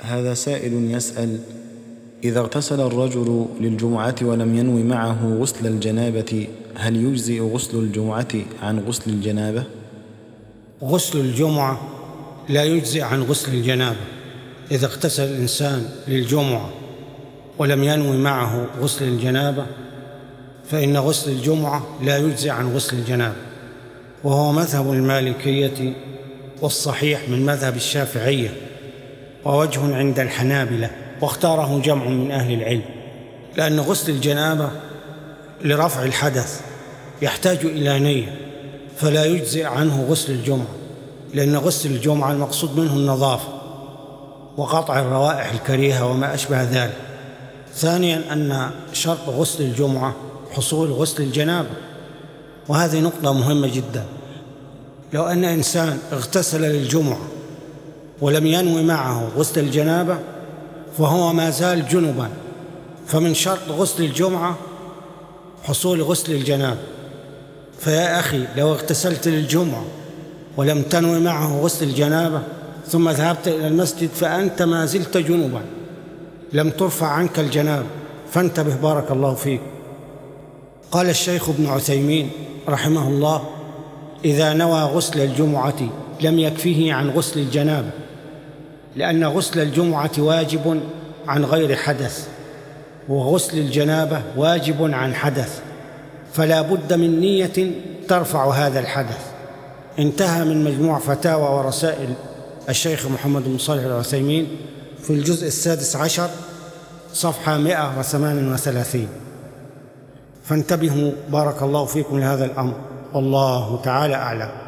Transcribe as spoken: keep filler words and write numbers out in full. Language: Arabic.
هذا سائل يسأل: إذا اغتسل الرجل للجمعة ولم ينو معه غسل الجنابة، هل يجزئ غسل الجمعة عن غسل الجنابة؟ غسل الجمعة لا يجزئ عن غسل الجنابة. إذا اغتسل الإنسان للجمعة ولم ينو معه غسل الجنابة فإن غسل الجمعة لا يجزئ عن غسل الجنابة، وهو مذهب المالكية والصحيح من مذهب الشافعية، ووجه عند الحنابلة، واختاره جمع من أهل العلم، لأن غسل الجنابة لرفع الحدث يحتاج إلى نية، فلا يجزئ عنه غسل الجمعة، لأن غسل الجمعة المقصود منه النظافة وقطع الروائح الكريهة وما أشبه ذلك. ثانياً أن شرط غسل الجمعة حصول غسل الجنابة، وهذه نقطة مهمة جداً. لو أن إنسان اغتسل للجمعة ولم ينوي معه غسل الجنابة فهو ما زال جنباً، فمن شرط غسل الجمعة حصول غسل الجنابة. فيا أخي، لو اغتسلت للجمعة ولم تنوي معه غسل الجنابة ثم ذهبت إلى المسجد فأنت ما زلت جنباً، لم ترفع عنك الجنابة، فانتبه بارك الله فيك. قال الشيخ ابن عثيمين رحمه الله: إذا نوى غسل الجمعة لم يكفيه عن غسل الجنابة، لأن غسل الجمعة واجب عن غير حدث، وغسل الجنابة واجب عن حدث، فلا بد من نية ترفع هذا الحدث. انتهى من مجموع فتاوى ورسائل الشيخ محمد بن صالح العثيمين في الجزء السادس عشر صفحة مئة وثمان وثلاثين. فانتبهوا بارك الله فيكم لهذا الأمر، والله تعالى أعلم.